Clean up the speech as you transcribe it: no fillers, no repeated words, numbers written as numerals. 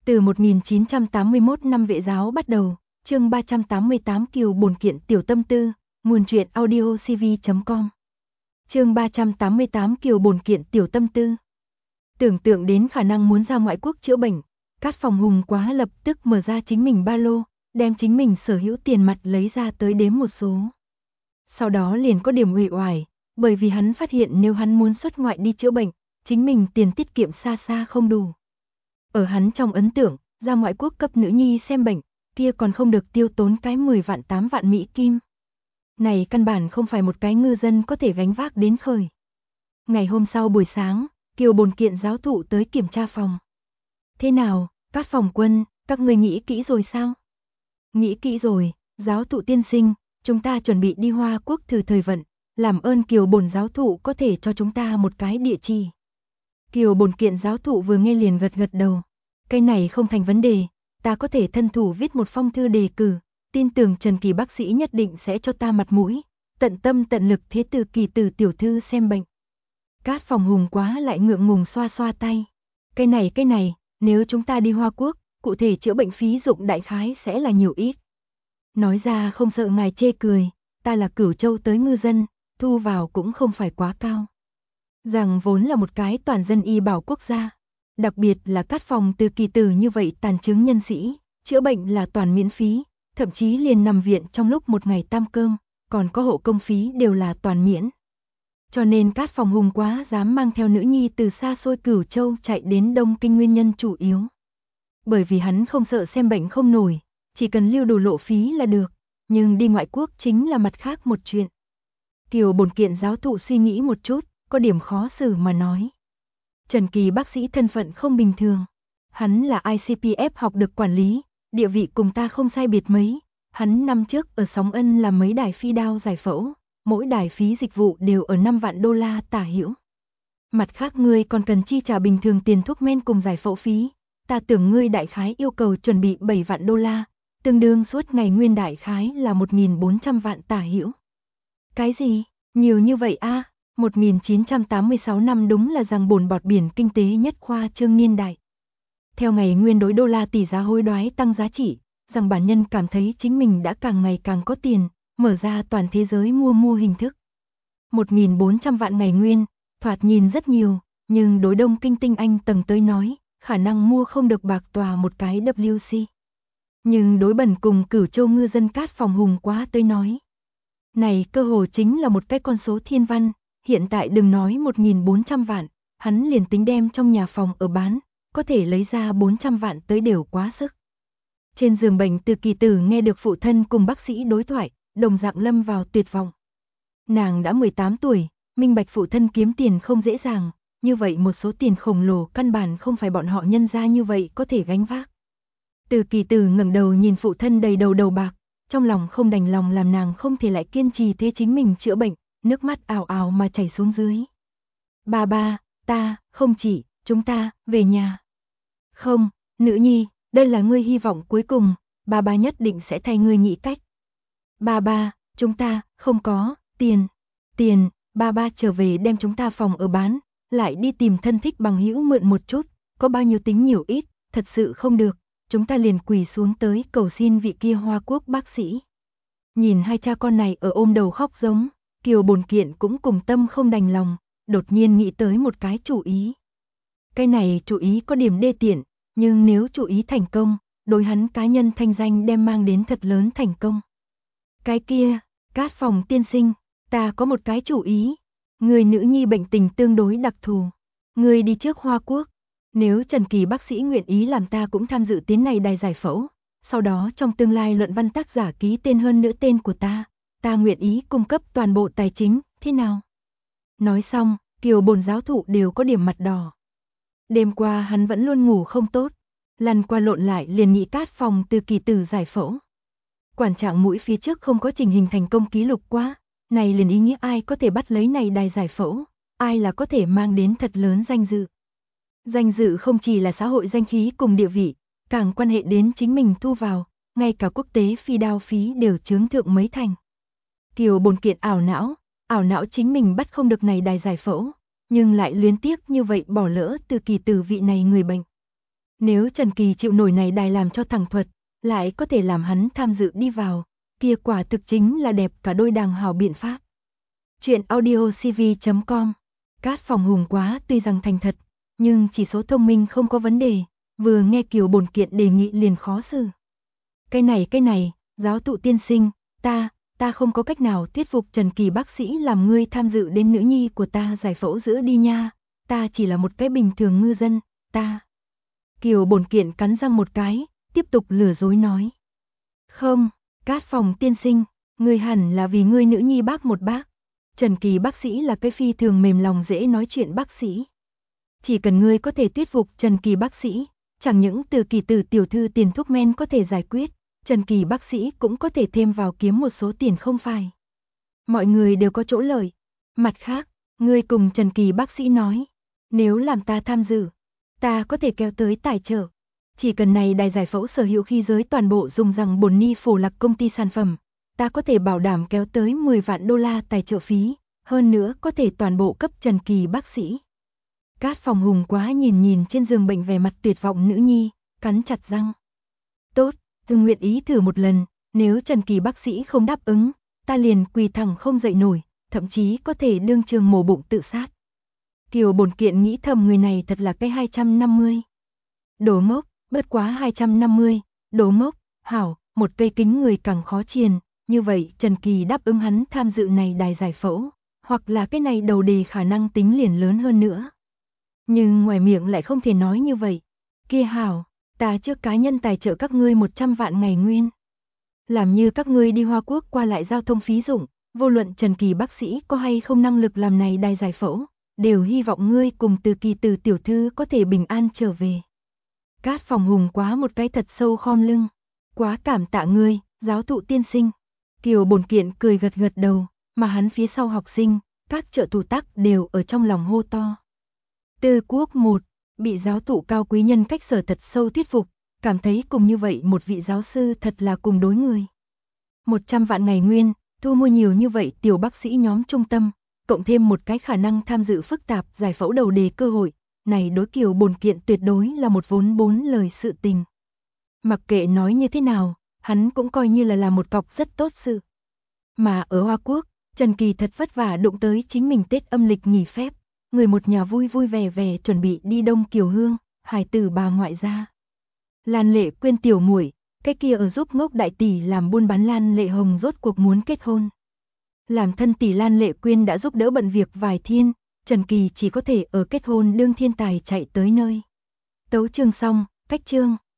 Từ 1981 năm Vệ giáo bắt đầu, chương 388 Kiều Bồn Kiện Tiểu Tâm Tư, nguồn truyện audio cv.com. Chương 388 Kiều Bồn Kiện Tiểu Tâm Tư. Tưởng tượng đến khả năng muốn ra ngoại quốc chữa bệnh, Cát Phòng Hùng quá lập tức mở ra chính mình ba lô, đem chính mình sở hữu tiền mặt lấy ra tới đếm một số. Sau đó liền có điểm uể oải, bởi vì hắn phát hiện nếu hắn muốn xuất ngoại đi chữa bệnh, chính mình tiền tiết kiệm xa xa không đủ. Ở hắn trong ấn tượng, ra ngoại quốc cấp nữ nhi xem bệnh, kia còn không được tiêu tốn cái 10 vạn 8 vạn Mỹ Kim. Này căn bản không phải một cái ngư dân có thể gánh vác đến khởi. Ngày hôm sau buổi sáng, Kiều Bồn Kiện giáo thụ tới kiểm tra phòng. Thế nào, Cát Phòng Quân, các người nghĩ kỹ rồi sao? Nghĩ kỹ rồi, giáo thụ tiên sinh, chúng ta chuẩn bị đi Hoa Quốc thử thời vận, làm ơn Kiều Bồn giáo thụ có thể cho chúng ta một cái địa chỉ. Kiều Bồn Kiện giáo thụ vừa nghe liền gật gật đầu. Cái này không thành vấn đề, ta có thể thân thủ viết một phong thư đề cử, tin tưởng Trần Kỳ bác sĩ nhất định sẽ cho ta mặt mũi, tận tâm tận lực thế từ Kỳ từ tiểu thư xem bệnh. Cát Phòng Hùng quá lại ngượng ngùng xoa xoa tay. Cái này, nếu chúng ta đi Hoa Quốc, cụ thể chữa bệnh phí dụng đại khái sẽ là nhiều ít. Nói ra không sợ ngài chê cười, ta là Cửu Châu tới ngư dân, thu vào cũng không phải quá cao. Rằng vốn là một cái toàn dân y bảo quốc gia, đặc biệt là Cát Phòng từ Kỳ từ như vậy tàn chứng nhân sĩ, chữa bệnh là toàn miễn phí, thậm chí liền nằm viện trong lúc một ngày tam cơm, còn có hộ công phí đều là toàn miễn. Cho nên Cát Phòng Hùng quá dám mang theo nữ nhi từ xa xôi Cửu Châu chạy đến Đông Kinh nguyên nhân chủ yếu. Bởi vì hắn không sợ xem bệnh không nổi, chỉ cần lưu đủ lộ phí là được, nhưng đi ngoại quốc chính là mặt khác một chuyện. Kiều Bồn Kiện giáo thụ suy nghĩ một chút, có điểm khó xử mà nói. Trần Kỳ bác sĩ thân phận không bình thường. Hắn là ICPF học được quản lý, địa vị cùng ta không sai biệt mấy. Hắn năm trước ở Sóng Ân làm mấy đài phi đao giải phẫu, mỗi đài phí dịch vụ đều ở 5 vạn đô la tả hữu. Mặt khác ngươi còn cần chi trả bình thường tiền thuốc men cùng giải phẫu phí. Ta tưởng ngươi đại khái yêu cầu chuẩn bị 7 vạn đô la, tương đương suốt ngày nguyên đại khái là 1.400 vạn tả hữu. Cái gì? Nhiều như vậy a? 1986 năm đúng là giằng bồn bọt biển kinh tế nhất khoa trương niên đại. Theo ngày nguyên đối đô la tỷ giá hối đoái tăng giá trị, rằng bản nhân cảm thấy chính mình đã càng ngày càng có tiền, mở ra toàn thế giới mua hình thức. 1.400 vạn ngày nguyên, thoạt nhìn rất nhiều, nhưng đối Đông Kinh tinh anh tầng tới nói, khả năng mua không được bạc tòa một cái WC. Nhưng đối Bần cùng Cửu Châu ngư dân Cát Phòng Hùng quá tới nói. Này cơ hồ chính là một cái con số thiên văn, hiện tại đừng nói 1.400 vạn, hắn liền tính đem trong nhà phòng ở bán, có thể lấy ra 400 vạn tới đều quá sức. Trên giường bệnh từ Kỳ tử nghe được phụ thân cùng bác sĩ đối thoại, đồng dạng lâm vào tuyệt vọng. Nàng đã 18 tuổi, minh bạch phụ thân kiếm tiền không dễ dàng, như vậy một số tiền khổng lồ căn bản không phải bọn họ nhân ra như vậy có thể gánh vác. Từ Kỳ tử ngẩng đầu nhìn phụ thân đầy đầu bạc, trong lòng không đành lòng làm nàng không thể lại kiên trì thế chính mình chữa bệnh, nước mắt ào ào mà chảy xuống dưới. Ba, ta, không chỉ, chúng ta, về nhà. Không, nữ nhi, đây là ngươi hy vọng cuối cùng, ba nhất định sẽ thay ngươi nghĩ cách. Ba, chúng ta, không có, tiền, ba trở về đem chúng ta phòng ở bán, lại đi tìm thân thích bằng hữu mượn một chút, có bao nhiêu tính nhiều ít, thật sự không được, chúng ta liền quỳ xuống tới cầu xin vị kia Hoa Quốc bác sĩ. Nhìn hai cha con này ở ôm đầu khóc giống, Kiều Bồn Kiện cũng cùng tâm không đành lòng, đột nhiên nghĩ tới một cái chủ ý. Cái này chủ ý có điểm đê tiện, nhưng nếu chủ ý thành công, đối hắn cá nhân thanh danh đem mang đến thật lớn thành công. Cái kia, Cát Phòng tiên sinh, ta có một cái chủ ý. Người nữ nhi bệnh tình tương đối đặc thù. Người đi trước Hoa Quốc. Nếu Trần Kỳ bác sĩ nguyện ý làm ta cũng tham dự tiến này đài giải phẫu, sau đó trong tương lai luận văn tác giả ký tên hơn nữa tên của ta nguyện ý cung cấp toàn bộ tài chính, thế nào? Nói xong, Kiều Bồn giáo thụ đều có điểm mặt đỏ. Đêm qua hắn vẫn luôn ngủ không tốt, lăn qua lộn lại liền nghĩ Cát Phòng từ Kỳ tử giải phẫu. Quản trạng mũi phía trước không có trình hình thành công ký lục quá, này liền ý nghĩa ai có thể bắt lấy này đài giải phẫu, ai là có thể mang đến thật lớn danh dự. Danh dự không chỉ là xã hội danh khí cùng địa vị, càng quan hệ đến chính mình thu vào, ngay cả quốc tế phi đao phí đều chướng thượng mấy thành. Kiều Bồn Kiện ảo não chính mình bắt không được này đài giải phẫu, nhưng lại luyến tiếc như vậy bỏ lỡ từ Kỳ tử vị này người bệnh. Nếu Trần Kỳ chịu nổi này đài làm cho thẳng thuật, lại có thể làm hắn tham dự đi vào, kia quả thực chính là đẹp cả đôi đàng hào biện pháp. Chuyện audiocv.com. Cát Phòng Hùng quá tuy rằng thành thật, nhưng chỉ số thông minh không có vấn đề, vừa nghe Kiều Bổn Kiện đề nghị liền khó xử. Cái này, giáo thụ tiên sinh, ta không có cách nào thuyết phục Trần Kỳ bác sĩ làm ngươi tham dự đến nữ nhi của ta giải phẫu giữa đi nha, ta chỉ là một cái bình thường ngư dân, ta. Kiều Bổn Kiện cắn răng một cái, tiếp tục lừa dối nói. Không, Cát Phòng tiên sinh, ngươi hẳn là vì ngươi nữ nhi bác một bác. Trần Kỳ bác sĩ là cái phi thường mềm lòng dễ nói chuyện bác sĩ. Chỉ cần ngươi có thể thuyết phục Trần Kỳ bác sĩ, chẳng những từ Kỳ Tử tiểu thư tiền thuốc men có thể giải quyết, Trần Kỳ bác sĩ cũng có thể thêm vào kiếm một số tiền không phải. Mọi người đều có chỗ lợi. Mặt khác, ngươi cùng Trần Kỳ bác sĩ nói, nếu làm ta tham dự, ta có thể kéo tới tài trợ. Chỉ cần này đài giải phẫu sở hữu khí giới toàn bộ dùng rằng bồn ni phổ lạc công ty sản phẩm, ta có thể bảo đảm kéo tới 10 vạn đô la tài trợ phí, hơn nữa có thể toàn bộ cấp Trần Kỳ bác sĩ. Cát Phòng Hùng quá nhìn trên giường bệnh vẻ mặt tuyệt vọng nữ nhi, cắn chặt răng. Tốt, tôi nguyện ý thử một lần, nếu Trần Kỳ bác sĩ không đáp ứng, ta liền quỳ thẳng không dậy nổi, thậm chí có thể đương trường mổ bụng tự sát. Kiều Bổn Kiện nghĩ thầm người này thật là cái 250. Đồ ngốc, bất quá 250, đồ ngốc, hảo, một cây kính người càng khó triền, như vậy Trần Kỳ đáp ứng hắn tham dự này đài giải phẫu, hoặc là cái này đầu đề khả năng tính liền lớn hơn nữa. Nhưng ngoài miệng lại không thể nói như vậy. Kia hảo, ta trước cá nhân tài trợ các ngươi 100 vạn ngày nguyên. Làm như các ngươi đi Hoa Quốc qua lại giao thông phí dụng, vô luận Trần Kỳ bác sĩ có hay không năng lực làm này đài giải phẫu, đều hy vọng ngươi cùng từ Kỳ Tử tiểu thư có thể bình an trở về. Cát Phòng Hùng quá một cái thật sâu khom lưng. Quá cảm tạ ngươi, giáo thụ tiên sinh. Kiều Bổn Kiện cười gật gật đầu, mà hắn phía sau học sinh, các trợ thủ tác đều ở trong lòng hô to. Tư Quốc 1, bị giáo thụ cao quý nhân cách sở thật sâu thuyết phục, cảm thấy cùng như vậy một vị giáo sư thật là cùng đối người. 100 vạn ngày nguyên, thu mua nhiều như vậy tiểu bác sĩ nhóm trung tâm, cộng thêm một cái khả năng tham dự phức tạp giải phẫu đầu đề cơ hội, này đối Kiều Bổn Kiện tuyệt đối là một vốn 4 lời sự tình. Mặc kệ nói như thế nào, hắn cũng coi như là một cọc rất tốt sự. Mà ở Hoa Quốc, Trần Kỳ thật vất vả đụng tới chính mình Tết âm lịch nghỉ phép, người một nhà vui vui vẻ vẻ chuẩn bị đi Đông Kiều Hương, hài tử bà ngoại gia. Lan Lệ Quyên tiểu muội, cái kia ở giúp ngốc đại tỷ làm buôn bán Lan Lệ Hồng rốt cuộc muốn kết hôn. Làm thân tỷ Lan Lệ Quyên đã giúp đỡ bận việc vài thiên, Trần Kỳ chỉ có thể ở kết hôn đương thiên tài chạy tới nơi. Tấu chương xong, cách chương.